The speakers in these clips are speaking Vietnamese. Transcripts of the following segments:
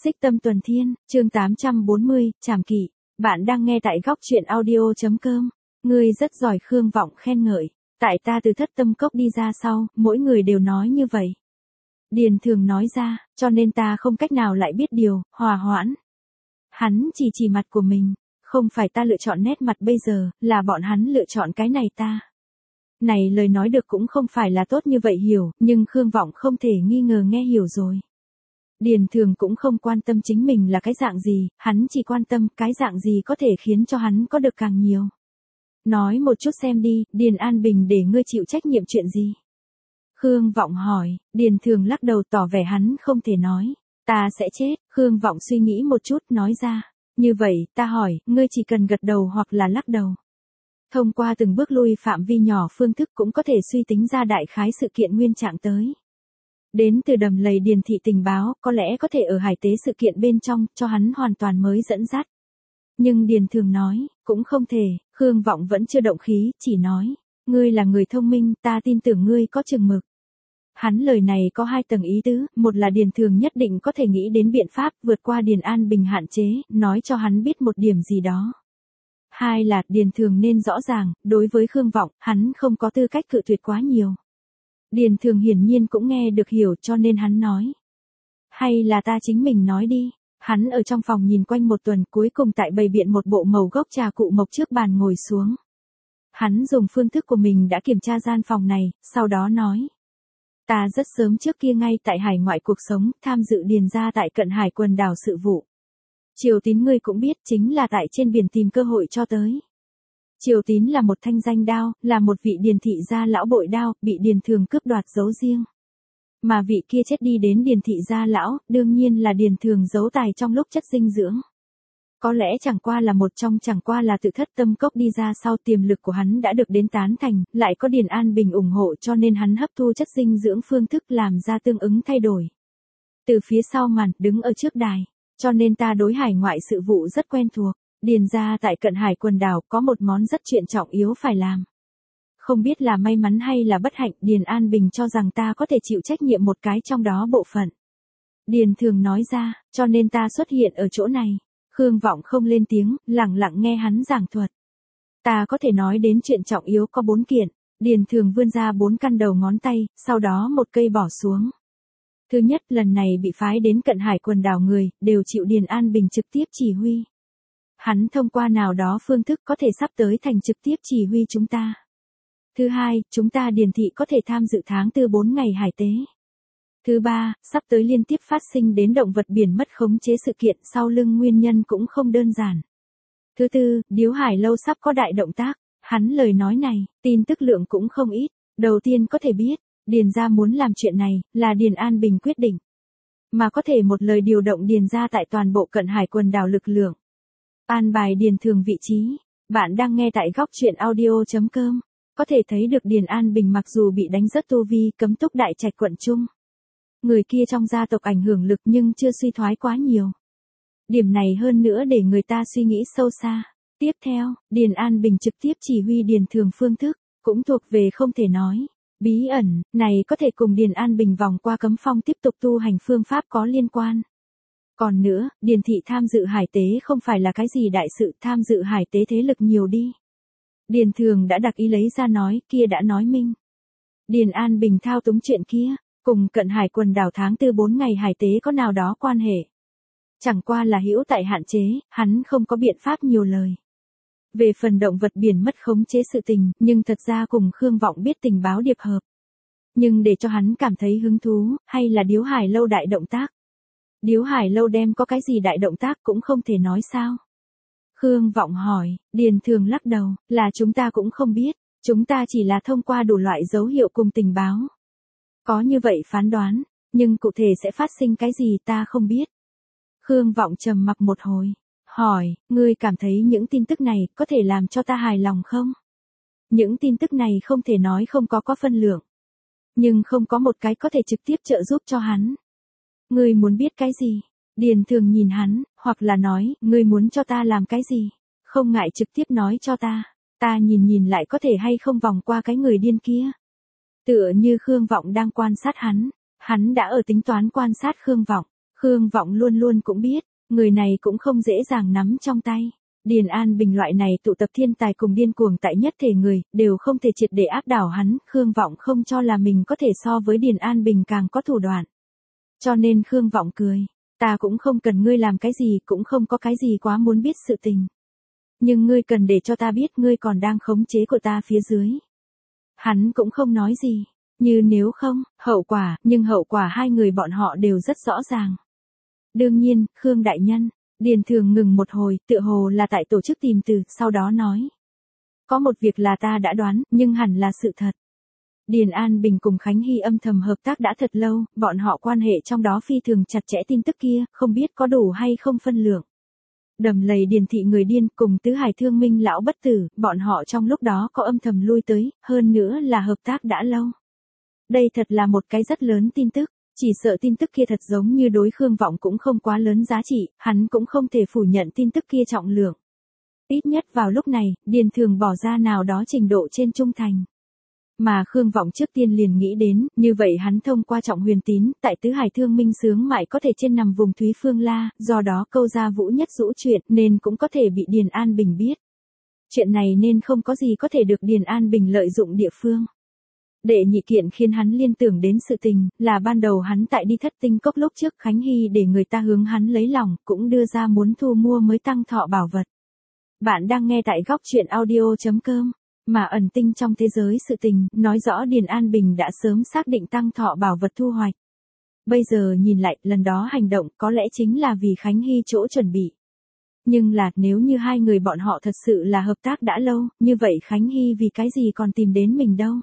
Xích Tâm Tuần Thiên, chương 840, Trảm Kỵ. Bạn đang nghe tại góc truyện audio.com. Ngươi rất giỏi, Khương Vọng khen ngợi. Tại ta từ Thất Tâm Cốc đi ra sau, mỗi người đều nói như vậy. Điền Thường nói ra, cho nên ta không cách nào lại biết điều, hòa hoãn. Hắn chỉ mặt của mình, không phải ta lựa chọn nét mặt bây giờ, là bọn hắn lựa chọn cái này ta. Này lời nói được cũng không phải là tốt như vậy hiểu, nhưng Khương Vọng không thể nghi ngờ nghe hiểu rồi. Điền Thường cũng không quan tâm chính mình là cái dạng gì, hắn chỉ quan tâm cái dạng gì có thể khiến cho hắn có được càng nhiều. Nói một chút xem đi, Điền An Bình để ngươi chịu trách nhiệm chuyện gì? Khương Vọng hỏi, Điền Thường lắc đầu tỏ vẻ hắn không thể nói. Ta sẽ chết, Khương Vọng suy nghĩ một chút nói ra. Như vậy, ta hỏi, ngươi chỉ cần gật đầu hoặc là lắc đầu. Thông qua từng bước lui phạm vi nhỏ phương thức cũng có thể suy tính ra đại khái sự kiện nguyên trạng tới. Đến từ đầm lầy Điền thị tình báo, có lẽ có thể ở hải tế sự kiện bên trong, cho hắn hoàn toàn mới dẫn dắt. Nhưng Điền Thường nói, cũng không thể, Khương Vọng vẫn chưa động khí, chỉ nói, ngươi là người thông minh, ta tin tưởng ngươi có chừng mực. Hắn lời này có hai tầng ý tứ, một là Điền Thường nhất định có thể nghĩ đến biện pháp vượt qua Điền An Bình hạn chế, nói cho hắn biết một điểm gì đó. Hai là Điền Thường nên rõ ràng, đối với Khương Vọng, hắn không có tư cách cự tuyệt quá nhiều. Điền Thường hiển nhiên cũng nghe được hiểu cho nên hắn nói. Hay là ta chính mình nói đi. Hắn ở trong phòng nhìn quanh một tuần cuối cùng tại bày biện một bộ màu gốc trà cụ mộc trước bàn ngồi xuống. Hắn dùng phương thức của mình đã kiểm tra gian phòng này, sau đó nói. Ta rất sớm trước kia ngay tại hải ngoại cuộc sống, tham dự điền ra tại cận hải quần đảo sự vụ. Triều Tín ngươi cũng biết chính là tại trên biển tìm cơ hội cho tới. Triều Tín là một thanh danh đao, là một vị Điền thị gia lão bội đao, bị Điền Thường cướp đoạt giấu riêng. Mà vị kia chết đi đến Điền thị gia lão, đương nhiên là Điền Thường giấu tài trong lúc chất dinh dưỡng. Có lẽ chẳng qua là tự Thất Tâm Cốc đi ra sau tiềm lực của hắn đã được đến tán thành, lại có Điền An Bình ủng hộ cho nên hắn hấp thu chất dinh dưỡng phương thức làm ra tương ứng thay đổi. Từ phía sau màn, đứng ở trước đài, cho nên ta đối hải ngoại sự vụ rất quen thuộc. Điền ra tại cận hải quần đảo có một món rất chuyện trọng yếu phải làm. Không biết là may mắn hay là bất hạnh, Điền An Bình cho rằng ta có thể chịu trách nhiệm một cái trong đó bộ phận. Điền Thường nói ra, cho nên ta xuất hiện ở chỗ này. Khương Vọng không lên tiếng, lặng lặng nghe hắn giảng thuật. Ta có thể nói đến chuyện trọng yếu có 4 kiện. Điền Thường vươn ra 4 căn đầu ngón tay, sau đó một cây bỏ xuống. Thứ nhất, lần này bị phái đến cận hải quần đảo người, đều chịu Điền An Bình trực tiếp chỉ huy. Hắn thông qua nào đó phương thức có thể sắp tới thành trực tiếp chỉ huy chúng ta. Thứ hai, chúng ta Điền thị có thể tham dự tháng 4 ngày hải tế. Thứ ba, sắp tới liên tiếp phát sinh đến động vật biển mất khống chế sự kiện sau lưng nguyên nhân cũng không đơn giản. Thứ tư, Điếu Hải Lâu sắp có đại động tác. Hắn lời nói này, tin tức lượng cũng không ít. Đầu tiên có thể biết, Điền gia muốn làm chuyện này, là Điền An Bình quyết định. Mà có thể một lời điều động Điền gia tại toàn bộ cận hải quần đảo lực lượng. An bài Điền Thường vị trí. Bạn đang nghe tại góc truyện audio.com. Có thể thấy được Điền An Bình mặc dù bị đánh rất tu vi cấm túc đại trạch quận trung. Người kia trong gia tộc ảnh hưởng lực nhưng chưa suy thoái quá nhiều. Điểm này hơn nữa để người ta suy nghĩ sâu xa. Tiếp theo, Điền An Bình trực tiếp chỉ huy Điền Thường phương thức, cũng thuộc về không thể nói. Bí ẩn, này có thể cùng Điền An Bình vòng qua cấm phong tiếp tục tu hành phương pháp có liên quan. Còn nữa, Điền thị tham dự hải tế không phải là cái gì đại sự, tham dự hải tế thế lực nhiều đi. Điền Thường đã đặc ý lấy ra nói, kia đã nói minh. Điền An Bình thao túng chuyện kia, cùng cận hải quần đảo tháng 4 ngày hải tế có nào đó quan hệ. Chẳng qua là hữu tại hạn chế, hắn không có biện pháp nhiều lời. Về phần động vật biển mất khống chế sự tình, nhưng thật ra cùng Khương Vọng biết tình báo điệp hợp. Nhưng để cho hắn cảm thấy hứng thú, hay là Điếu Hải Lâu đại động tác. Điếu Hải Lâu đem có cái gì đại động tác cũng không thể nói sao. Khương Vọng hỏi, Điền Thường lắc đầu, là chúng ta cũng không biết, chúng ta chỉ là thông qua đủ loại dấu hiệu cùng tình báo. Có như vậy phán đoán, nhưng cụ thể sẽ phát sinh cái gì ta không biết. Khương Vọng trầm mặc một hồi, hỏi, ngươi cảm thấy những tin tức này có thể làm cho ta hài lòng không? Những tin tức này không thể nói không có phân lượng. Nhưng không có một cái có thể trực tiếp trợ giúp cho hắn. Ngươi muốn biết cái gì? Điền Thường nhìn hắn, hoặc là nói, ngươi muốn cho ta làm cái gì? Không ngại trực tiếp nói cho ta. Ta nhìn lại có thể hay không vòng qua cái người điên kia. Tựa như Khương Vọng đang quan sát hắn. Hắn đã ở tính toán quan sát Khương Vọng. Khương Vọng luôn luôn cũng biết, người này cũng không dễ dàng nắm trong tay. Điền An Bình loại này tụ tập thiên tài cùng điên cuồng tại nhất thể người, đều không thể triệt để áp đảo hắn, Khương Vọng không cho là mình có thể so với Điền An Bình càng có thủ đoạn. Cho nên Khương Vọng cười, ta cũng không cần ngươi làm cái gì, cũng không có cái gì quá muốn biết sự tình. Nhưng ngươi cần để cho ta biết ngươi còn đang khống chế của ta phía dưới. Hắn cũng không nói gì, như nếu không, nhưng hậu quả hai người bọn họ đều rất rõ ràng. Đương nhiên, Khương đại nhân, Điền Thường ngừng một hồi, tựa hồ là tại tổ chức tìm từ, sau đó nói. Có một việc là ta đã đoán, nhưng hẳn là sự thật. Điền An Bình cùng Khánh Hy âm thầm hợp tác đã thật lâu, bọn họ quan hệ trong đó phi thường chặt chẽ, tin tức kia, không biết có đủ hay không phân lượng. Đầm Lầy Điền thị người điên cùng Tứ Hải Thương Minh lão bất tử, bọn họ trong lúc đó có âm thầm lui tới, hơn nữa là hợp tác đã lâu. Đây thật là một cái rất lớn tin tức, chỉ sợ tin tức kia thật giống như đối Khương Vọng cũng không quá lớn giá trị, hắn cũng không thể phủ nhận tin tức kia trọng lượng. Ít nhất vào lúc này, Điền Thường bỏ ra nào đó trình độ trên trung thành. Mà Khương Vọng trước tiên liền nghĩ đến, như vậy hắn thông qua Trọng Huyền Tín, tại Tứ Hải Thương Minh sướng mại có thể trên nằm vùng Thúy Phương La, do đó câu ra Vũ Nhất Dũ chuyện nên cũng có thể bị Điền An Bình biết. Chuyện này nên không có gì có thể được Điền An Bình lợi dụng địa phương. Đệ nhị kiện khiến hắn liên tưởng đến sự tình, là ban đầu hắn tại đi Thất Tinh Cốc lúc trước Khánh Hy để người ta hướng hắn lấy lòng, cũng đưa ra muốn thu mua mới tăng thọ bảo vật. Bạn đang nghe tại góc truyện audio.com. Mà ẩn tinh trong thế giới sự tình, nói rõ Điền An Bình đã sớm xác định tăng thọ bảo vật thu hoạch. Bây giờ nhìn lại, lần đó hành động có lẽ chính là vì Khánh Hy chỗ chuẩn bị. Nhưng là, nếu như hai người bọn họ thật sự là hợp tác đã lâu, như vậy Khánh Hy vì cái gì còn tìm đến mình đâu?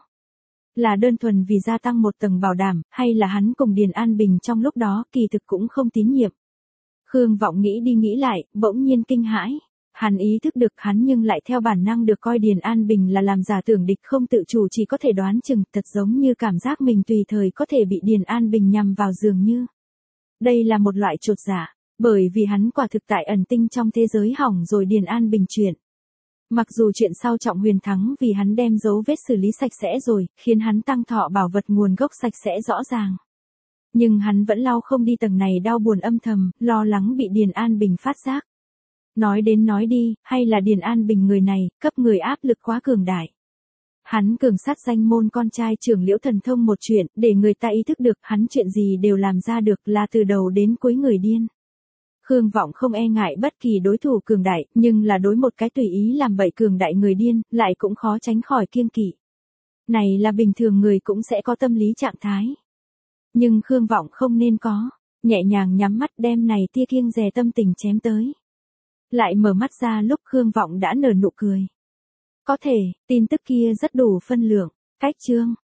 Là đơn thuần vì gia tăng một tầng bảo đảm, hay là hắn cùng Điền An Bình trong lúc đó kỳ thực cũng không tín nhiệm? Khương Vọng nghĩ đi nghĩ lại, bỗng nhiên kinh hãi. Hắn ý thức được hắn nhưng lại theo bản năng được coi Điền An Bình là làm giả tưởng địch, không tự chủ, chỉ có thể đoán chừng, thật giống như cảm giác mình tùy thời có thể bị Điền An Bình nhằm vào dường như. Đây là một loại chột dạ, bởi vì hắn quả thực tại ẩn tinh trong thế giới hỏng rồi Điền An Bình chuyện. Mặc dù chuyện sau Trọng Huyền thắng vì hắn đem dấu vết xử lý sạch sẽ rồi, khiến hắn tăng thọ bảo vật nguồn gốc sạch sẽ rõ ràng. Nhưng hắn vẫn lau không đi tầng này đau buồn âm thầm, lo lắng bị Điền An Bình phát giác. Nói đến nói đi, hay là Điền An Bình người này, cấp người áp lực quá cường đại. Hắn cường sát danh môn con trai trưởng Liễu Thần Thông một chuyện, để người ta ý thức được hắn chuyện gì đều làm ra được, là từ đầu đến cuối người điên. Khương Vọng không e ngại bất kỳ đối thủ cường đại, nhưng là đối một cái tùy ý làm bậy cường đại người điên, lại cũng khó tránh khỏi kiêng kỵ. Này là bình thường người cũng sẽ có tâm lý trạng thái. Nhưng Khương Vọng không nên có, nhẹ nhàng nhắm mắt đem này tia kiêng dè tâm tình chém tới. Lại mở mắt ra lúc Khương Vọng đã nở nụ cười. Có thể, tin tức kia rất đủ phân lượng, cách chương.